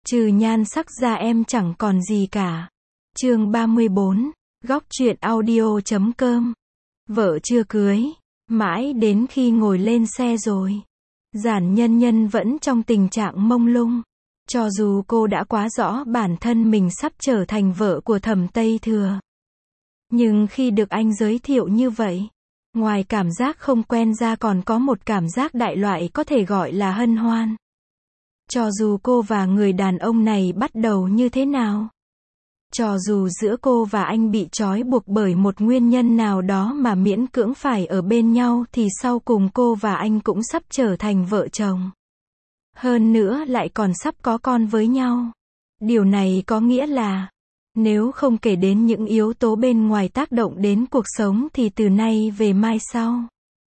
Trừ nhan sắc ra em chẳng còn gì cả. Chương 34, góc truyện audio.com. Vợ chưa cưới, mãi đến khi ngồi lên xe rồi. Giản Nhân Nhân vẫn trong tình trạng mông lung. Cho dù cô đã quá rõ bản thân mình sắp trở thành vợ của Thẩm Tây Thừa. Nhưng khi được anh giới thiệu như vậy, ngoài cảm giác không quen ra còn có một cảm giác đại loại có thể gọi là hân hoan. Cho dù cô và người đàn ông này bắt đầu như thế nào, cho dù giữa cô và anh bị trói buộc bởi một nguyên nhân nào đó mà miễn cưỡng phải ở bên nhau thì sau cùng cô và anh cũng sắp trở thành vợ chồng. Hơn nữa lại còn sắp có con với nhau. Điều này có nghĩa là, nếu không kể đến những yếu tố bên ngoài tác động đến cuộc sống thì từ nay về mai sau,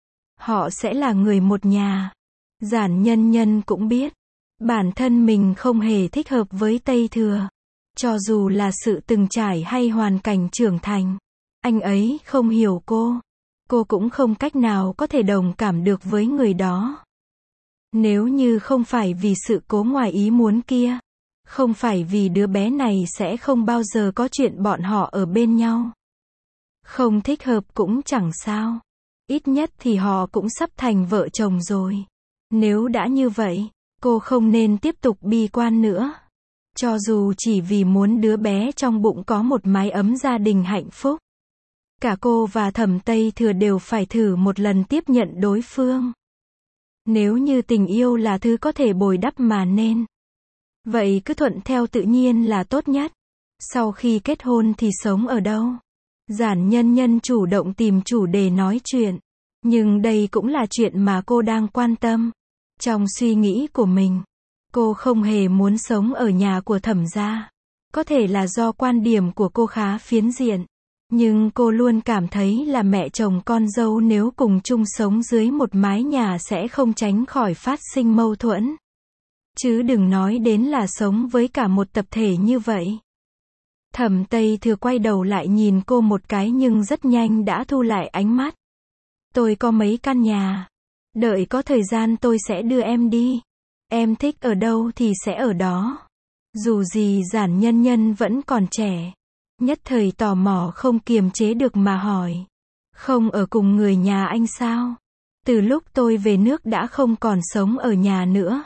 họ sẽ là người một nhà. Giản Nhân Nhân cũng biết, bản thân mình không hề thích hợp với Tây Thừa. Cho dù là sự từng trải hay hoàn cảnh trưởng thành, anh ấy không hiểu cô cũng không cách nào có thể đồng cảm được với người đó. Nếu như không phải vì sự cố ngoài ý muốn kia, không phải vì đứa bé này sẽ không bao giờ có chuyện bọn họ ở bên nhau. Không thích hợp cũng chẳng sao. Ít nhất thì họ cũng sắp thành vợ chồng rồi. Nếu đã như vậy, cô không nên tiếp tục bi quan nữa. Cho dù chỉ vì muốn đứa bé trong bụng có một mái ấm gia đình hạnh phúc. Cả cô và Thẩm Tây Thừa đều phải thử một lần tiếp nhận đối phương. Nếu như tình yêu là thứ có thể bồi đắp mà nên, vậy cứ thuận theo tự nhiên là tốt nhất. Sau khi kết hôn thì sống ở đâu? Giản Nhân Nhân chủ động tìm chủ đề nói chuyện. Nhưng đây cũng là chuyện mà cô đang quan tâm. Trong suy nghĩ của mình, cô không hề muốn sống ở nhà của Thẩm gia. Có thể là do quan điểm của cô khá phiến diện. Nhưng cô luôn cảm thấy là mẹ chồng con dâu nếu cùng chung sống dưới một mái nhà sẽ không tránh khỏi phát sinh mâu thuẫn. Chứ đừng nói đến là sống với cả một tập thể như vậy. Thẩm Tây Thừa quay đầu lại nhìn cô một cái nhưng rất nhanh đã thu lại ánh mắt. Tôi có mấy căn nhà. Đợi có thời gian tôi sẽ đưa em đi. Em thích ở đâu thì sẽ ở đó. Dù gì Giản Nhân Nhân vẫn còn trẻ. Nhất thời tò mò không kiềm chế được mà hỏi. Không ở cùng người nhà anh sao? Từ lúc tôi về nước đã không còn sống ở nhà nữa.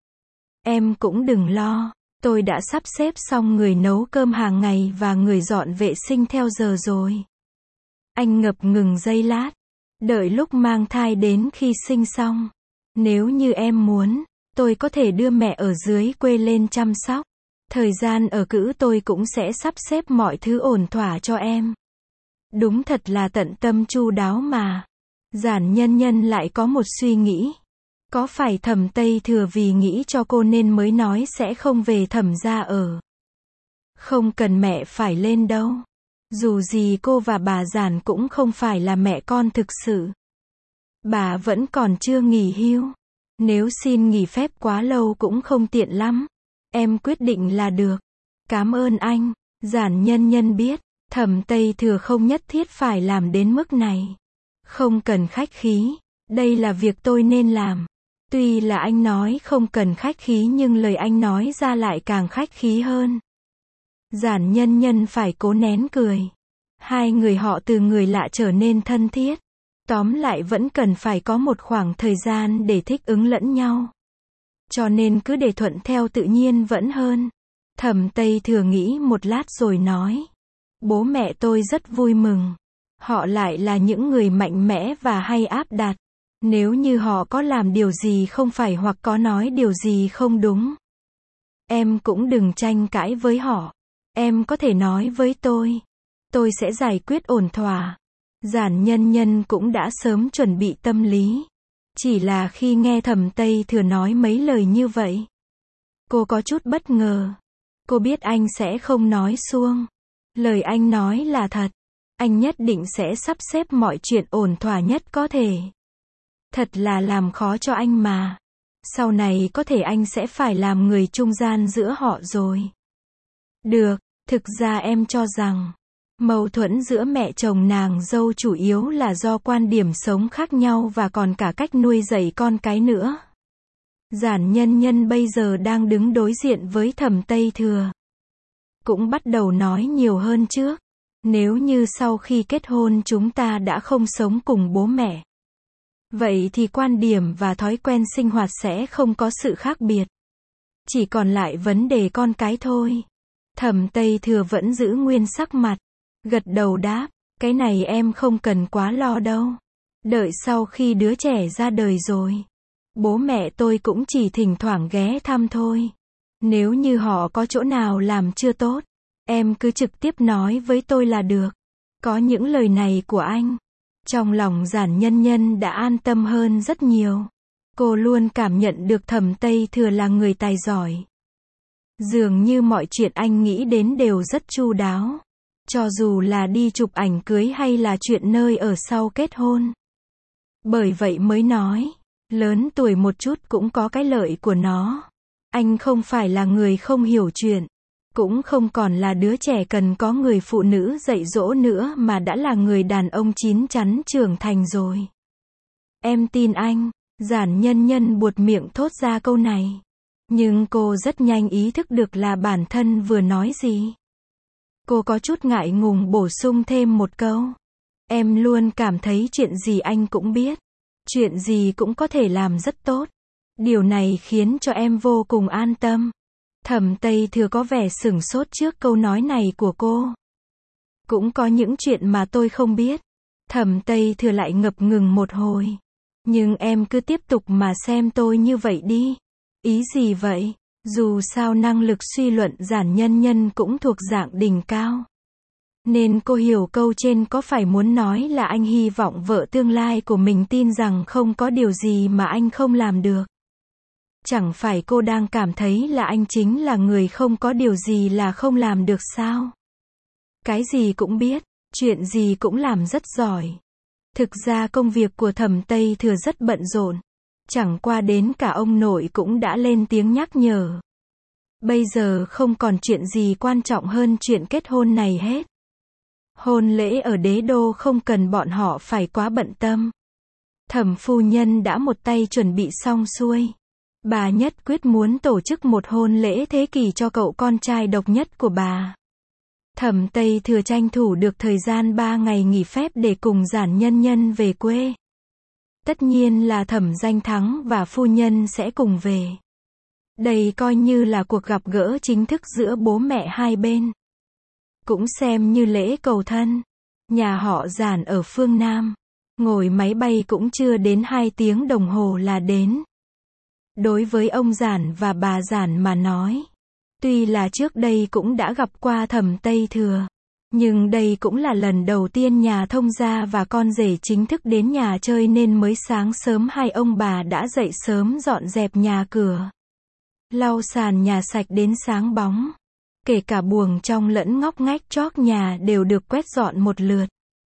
Em cũng đừng lo. Tôi đã sắp xếp xong người nấu cơm hàng ngày và người dọn vệ sinh theo giờ rồi. Anh ngập ngừng giây lát. Đợi lúc mang thai đến khi sinh xong. Nếu như em muốn, tôi có thể đưa mẹ ở dưới quê lên chăm sóc. Thời gian ở cữ tôi cũng sẽ sắp xếp mọi thứ ổn thỏa cho em. Đúng thật là tận tâm chu đáo mà. Giản Nhân Nhân lại có một suy nghĩ. Có phải Thẩm Tây Thừa vì nghĩ cho cô nên mới nói sẽ không về Thẩm gia ở? Không cần mẹ phải lên đâu. Dù gì cô và bà Giản cũng không phải là mẹ con thực sự. Bà vẫn còn chưa nghỉ hưu. Nếu xin nghỉ phép quá lâu cũng không tiện lắm. Em quyết định là được. Cảm ơn anh. Giản Nhân Nhân biết, Thẩm Tây Thừa không nhất thiết phải làm đến mức này. Không cần khách khí. Đây là việc tôi nên làm. Tuy là anh nói không cần khách khí nhưng lời anh nói ra lại càng khách khí hơn. Giản Nhân Nhân phải cố nén cười. Hai người họ từ người lạ trở nên thân thiết. Tóm lại vẫn cần phải có một khoảng thời gian để thích ứng lẫn nhau. Cho nên cứ để thuận theo tự nhiên vẫn hơn. Thẩm Tây Thừa nghĩ một lát rồi nói. Bố mẹ tôi rất vui mừng. Họ lại là những người mạnh mẽ và hay áp đặt. Nếu như họ có làm điều gì không phải hoặc có nói điều gì không đúng, em cũng đừng tranh cãi với họ. Em có thể nói với tôi sẽ giải quyết ổn thỏa. Giản Nhân Nhân cũng đã sớm chuẩn bị tâm lý. Chỉ là khi nghe Thẩm Tây Thừa nói mấy lời như vậy, cô có chút bất ngờ. Cô biết anh sẽ không nói suông. Lời anh nói là thật. Anh nhất định sẽ sắp xếp mọi chuyện ổn thỏa nhất có thể. Thật là làm khó cho anh mà. Sau này có thể anh sẽ phải làm người trung gian giữa họ rồi. Được, thực ra em cho rằng mâu thuẫn giữa mẹ chồng nàng dâu chủ yếu là do quan điểm sống khác nhau và còn cả cách nuôi dạy con cái nữa. Giản Nhân Nhân bây giờ đang đứng đối diện với Thẩm Tây Thừa. Cũng bắt đầu nói nhiều hơn trước. Nếu như sau khi kết hôn chúng ta đã không sống cùng bố mẹ, vậy thì quan điểm và thói quen sinh hoạt sẽ không có sự khác biệt. Chỉ còn lại vấn đề con cái thôi. Thẩm Tây Thừa vẫn giữ nguyên sắc mặt. Gật đầu đáp, cái này em không cần quá lo đâu. Đợi sau khi đứa trẻ ra đời rồi, bố mẹ tôi cũng chỉ thỉnh thoảng ghé thăm thôi. Nếu như họ có chỗ nào làm chưa tốt, em cứ trực tiếp nói với tôi là được. Có những lời này của anh, trong lòng Giản Nhân Nhân đã an tâm hơn rất nhiều. Cô luôn cảm nhận được Thẩm Tây Thừa là người tài giỏi. Dường như mọi chuyện anh nghĩ đến đều rất chu đáo. Cho dù là đi chụp ảnh cưới hay là chuyện nơi ở sau kết hôn. Bởi vậy mới nói, lớn tuổi một chút cũng có cái lợi của nó. Anh không phải là người không hiểu chuyện, cũng không còn là đứa trẻ cần có người phụ nữ dạy dỗ nữa mà đã là người đàn ông chín chắn trưởng thành rồi. Em tin anh. Giản Nhân Nhân buột miệng thốt ra câu này. Nhưng cô rất nhanh ý thức được là bản thân vừa nói gì. Cô có chút ngại ngùng bổ sung thêm một câu. Em luôn cảm thấy chuyện gì anh cũng biết. Chuyện gì cũng có thể làm rất tốt. Điều này khiến cho em vô cùng an tâm. Thẩm Tây Thừa có vẻ sửng sốt trước câu nói này của cô. Cũng có những chuyện mà tôi không biết. Thẩm Tây Thừa lại ngập ngừng một hồi. Nhưng em cứ tiếp tục mà xem tôi như vậy đi. Ý gì vậy? Dù sao năng lực suy luận Giản Nhân Nhân cũng thuộc dạng đỉnh cao. Nên cô hiểu câu trên có phải muốn nói là anh hy vọng vợ tương lai của mình tin rằng không có điều gì mà anh không làm được. Chẳng phải cô đang cảm thấy là anh chính là người không có điều gì là không làm được sao? Cái gì cũng biết, chuyện gì cũng làm rất giỏi. Thực ra công việc của Thẩm Tây Thừa rất bận rộn. Chẳng qua đến cả ông nội cũng đã lên tiếng nhắc nhở. Bây giờ không còn chuyện gì quan trọng hơn chuyện kết hôn này hết. Hôn lễ ở đế đô không cần bọn họ phải quá bận tâm. Thẩm phu nhân đã một tay chuẩn bị xong xuôi. Bà nhất quyết muốn tổ chức một hôn lễ thế kỷ cho cậu con trai độc nhất của bà. Thẩm Tây Thừa tranh thủ được thời gian 3 ngày nghỉ phép để cùng Giản Nhân Nhân về quê. Tất nhiên là Thẩm Danh Thắng và phu nhân sẽ cùng về. Đây coi như là cuộc gặp gỡ chính thức giữa bố mẹ hai bên. Cũng xem như lễ cầu thân. Nhà họ Giản ở phương Nam. Ngồi máy bay cũng chưa đến 2 tiếng đồng hồ là đến. Đối với ông Giản và bà Giản mà nói, tuy là trước đây cũng đã gặp qua Thẩm Tây Thừa, nhưng đây cũng là lần đầu tiên nhà thông gia và con rể chính thức đến nhà chơi nên mới sáng sớm hai ông bà đã dậy sớm dọn dẹp nhà cửa. Lau sàn nhà sạch đến sáng bóng. Kể cả buồng trong lẫn ngóc ngách chóp nhà đều được quét dọn một lượt.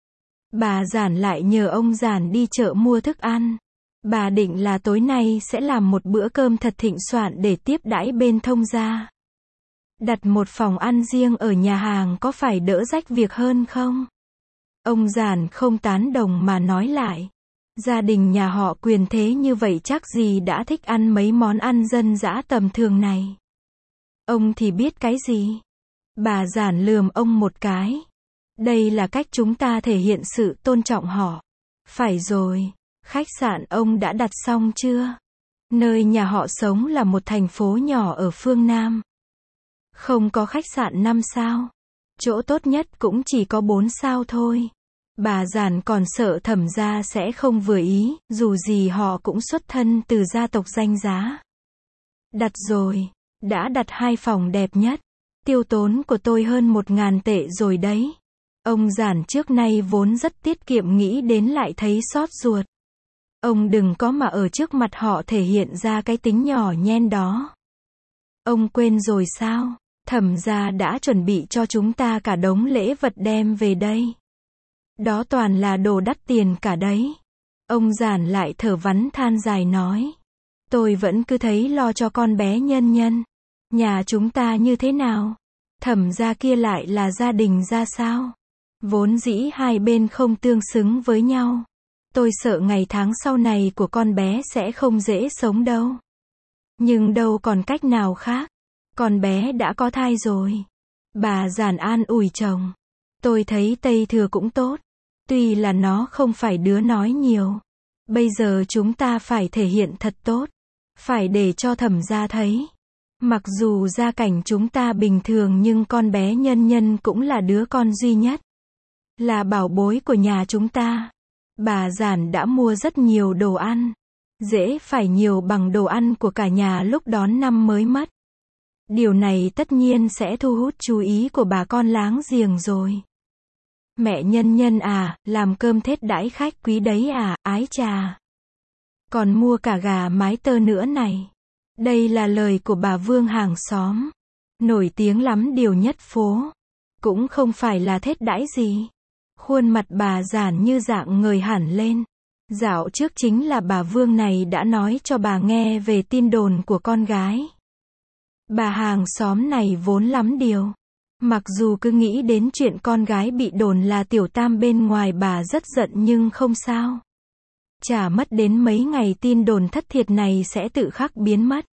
Bà Giản lại nhờ ông Giản đi chợ mua thức ăn. Bà định là tối nay sẽ làm một bữa cơm thật thịnh soạn để tiếp đãi bên thông gia. Đặt một phòng ăn riêng ở nhà hàng có phải đỡ rách việc hơn không? Ông Giản không tán đồng mà nói lại. Gia đình nhà họ quyền thế như vậy chắc gì đã thích ăn mấy món ăn dân dã tầm thường này. Ông thì biết cái gì? Bà Giản lườm ông một cái. Đây là cách chúng ta thể hiện sự tôn trọng họ. Phải rồi, khách sạn ông đã đặt xong chưa? Nơi nhà họ sống là một thành phố nhỏ ở phương Nam. Không có khách sạn 5 sao. Chỗ tốt nhất cũng chỉ có 4 sao thôi. Bà Giản còn sợ Thẩm gia sẽ không vừa ý, dù gì họ cũng xuất thân từ gia tộc danh giá. Đặt rồi, đã đặt 2 phòng đẹp nhất. Tiêu tốn của tôi hơn 1.000 tệ rồi đấy. Ông Giản trước nay vốn rất tiết kiệm nghĩ đến lại thấy xót ruột. Ông đừng có mà ở trước mặt họ thể hiện ra cái tính nhỏ nhen đó. Ông quên rồi sao? Thẩm gia đã chuẩn bị cho chúng ta cả đống lễ vật đem về đây. Đó toàn là đồ đắt tiền cả đấy. Ông Giản lại thở vắn than dài nói. Tôi vẫn cứ thấy lo cho con bé Nhân Nhân. Nhà chúng ta như thế nào? Thẩm gia kia lại là gia đình ra sao? Vốn dĩ hai bên không tương xứng với nhau. Tôi sợ ngày tháng sau này của con bé sẽ không dễ sống đâu. Nhưng đâu còn cách nào khác. Con bé đã có thai rồi. Bà Giản an ủi chồng. Tôi thấy Tây Thừa cũng tốt. Tuy là nó không phải đứa nói nhiều. Bây giờ chúng ta phải thể hiện thật tốt. Phải để cho Thẩm gia thấy. Mặc dù gia cảnh chúng ta bình thường nhưng con bé Nhân Nhân cũng là đứa con duy nhất. Là bảo bối của nhà chúng ta. Bà Giản đã mua rất nhiều đồ ăn. Dễ phải nhiều bằng đồ ăn của cả nhà lúc đón năm mới mất. Điều này tất nhiên sẽ thu hút chú ý của bà con láng giềng rồi. Mẹ Nhân Nhân à, làm cơm Tết đãi khách quý đấy à, ái chà. Còn mua cả gà mái tơ nữa này. Đây là lời của bà Vương hàng xóm. Nổi tiếng lắm điều nhất phố. Cũng không phải là Tết đãi gì. Khuôn mặt bà Giản như dạng người hẳn lên. Dạo trước chính là bà Vương này đã nói cho bà nghe về tin đồn của con gái. Bà hàng xóm này vốn lắm điều. Mặc dù cứ nghĩ đến chuyện con gái bị đồn là tiểu tam bên ngoài bà rất giận nhưng không sao. Chả mất đến mấy ngày tin đồn thất thiệt này sẽ tự khắc biến mất.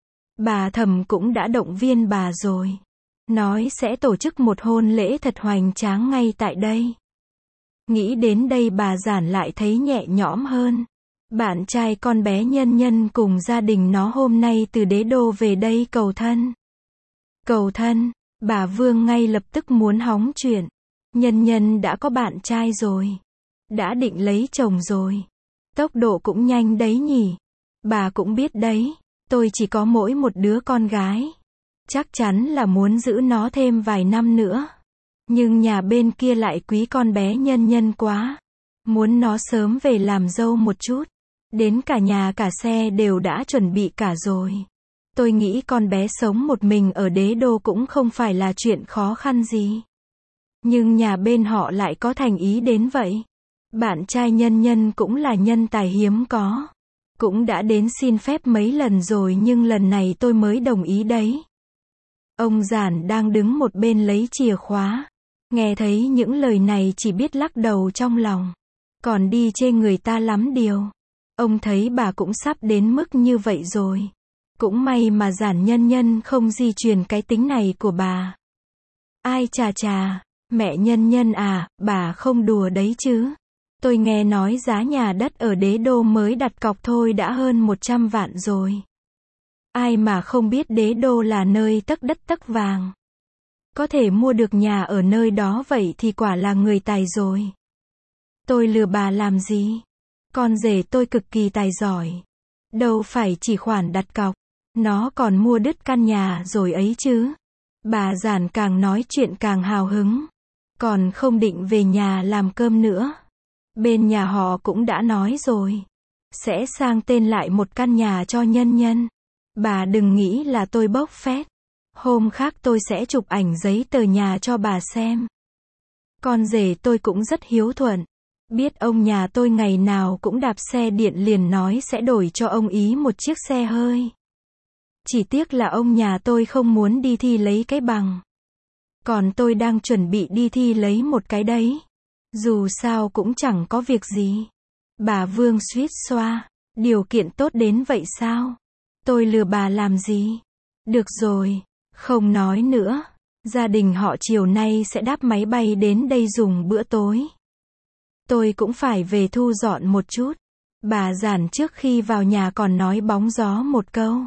Bà Thẩm cũng đã động viên bà rồi. Nói sẽ tổ chức một hôn lễ thật hoành tráng ngay tại đây. Nghĩ đến đây bà Giản lại thấy nhẹ nhõm hơn. Bạn trai con bé Nhân Nhân cùng gia đình nó hôm nay từ Đế Đô về đây cầu thân. Cầu thân, bà Vương ngay lập tức muốn hóng chuyện. Nhân Nhân đã có bạn trai rồi. Đã định lấy chồng rồi. Tốc độ cũng nhanh đấy nhỉ. Bà cũng biết đấy, tôi chỉ có mỗi một đứa con gái. Chắc chắn là muốn giữ nó thêm vài năm nữa. Nhưng nhà bên kia lại quý con bé Nhân Nhân quá. Muốn nó sớm về làm dâu một chút. Đến cả nhà cả xe đều đã chuẩn bị cả rồi. Tôi nghĩ con bé sống một mình ở Đế Đô cũng không phải là chuyện khó khăn gì. Nhưng nhà bên họ lại có thành ý đến vậy. Bạn trai Nhân Nhân cũng là nhân tài hiếm có. Cũng đã đến xin phép mấy lần rồi nhưng lần này tôi mới đồng ý đấy. Ông Giản đang đứng một bên lấy chìa khóa. Nghe thấy những lời này chỉ biết lắc đầu trong lòng. Còn đi chê người ta lắm điều. Ông thấy bà cũng sắp đến mức như vậy rồi. Cũng may mà Giản Nhân Nhân không di truyền cái tính này của bà. Ai chà chà, mẹ Nhân Nhân à, bà không đùa đấy chứ. Tôi nghe nói giá nhà đất ở Đế Đô mới đặt cọc thôi đã hơn 100 vạn rồi. Ai mà không biết Đế Đô là nơi tấc đất tấc vàng. Có thể mua được nhà ở nơi đó vậy thì quả là người tài rồi. Tôi lừa bà làm gì? Con rể tôi cực kỳ tài giỏi. Đâu phải chỉ khoản đặt cọc. Nó còn mua đứt căn nhà rồi ấy chứ. Bà Giản càng nói chuyện càng hào hứng. Còn không định về nhà làm cơm nữa. Bên nhà họ cũng đã nói rồi. Sẽ sang tên lại một căn nhà cho Nhân Nhân. Bà đừng nghĩ là tôi bốc phét. Hôm khác tôi sẽ chụp ảnh giấy tờ nhà cho bà xem. Con rể tôi cũng rất hiếu thuận. Biết ông nhà tôi ngày nào cũng đạp xe điện liền nói sẽ đổi cho ông ý một chiếc xe hơi. Chỉ tiếc là ông nhà tôi không muốn đi thi lấy cái bằng. Còn tôi đang chuẩn bị đi thi lấy một cái đấy. Dù sao cũng chẳng có việc gì. Bà Vương suýt xoa. Điều kiện tốt đến vậy sao? Tôi lừa bà làm gì? Được rồi, không nói nữa. Gia đình họ chiều nay sẽ đáp máy bay đến đây dùng bữa tối. Tôi cũng phải về thu dọn một chút. Bà Giản trước khi vào nhà còn nói bóng gió một câu.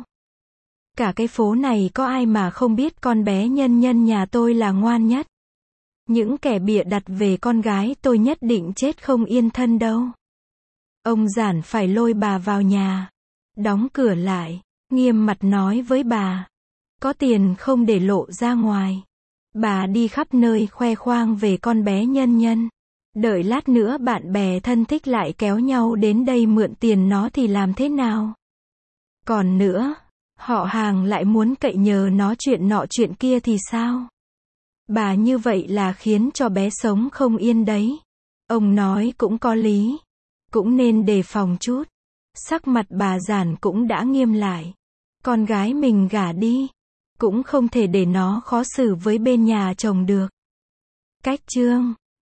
Cả cái phố này có ai mà không biết con bé Nhân Nhân nhà tôi là ngoan nhất. Những kẻ bịa đặt về con gái tôi nhất định chết không yên thân đâu. Ông Giản phải lôi bà vào nhà. Đóng cửa lại. Nghiêm mặt nói với bà. Có tiền không để lộ ra ngoài. Bà đi khắp nơi khoe khoang về con bé Nhân Nhân. Đợi lát nữa bạn bè thân thích lại kéo nhau đến đây mượn tiền nó thì làm thế nào? Còn nữa, họ hàng lại muốn cậy nhờ nó chuyện nọ chuyện kia thì sao? Bà như vậy là khiến cho bé sống không yên đấy. Ông nói cũng có lý. Cũng nên đề phòng chút. Sắc mặt bà Giản cũng đã nghiêm lại. Con gái mình gả đi. Cũng không thể để nó khó xử với bên nhà chồng được. Cách chương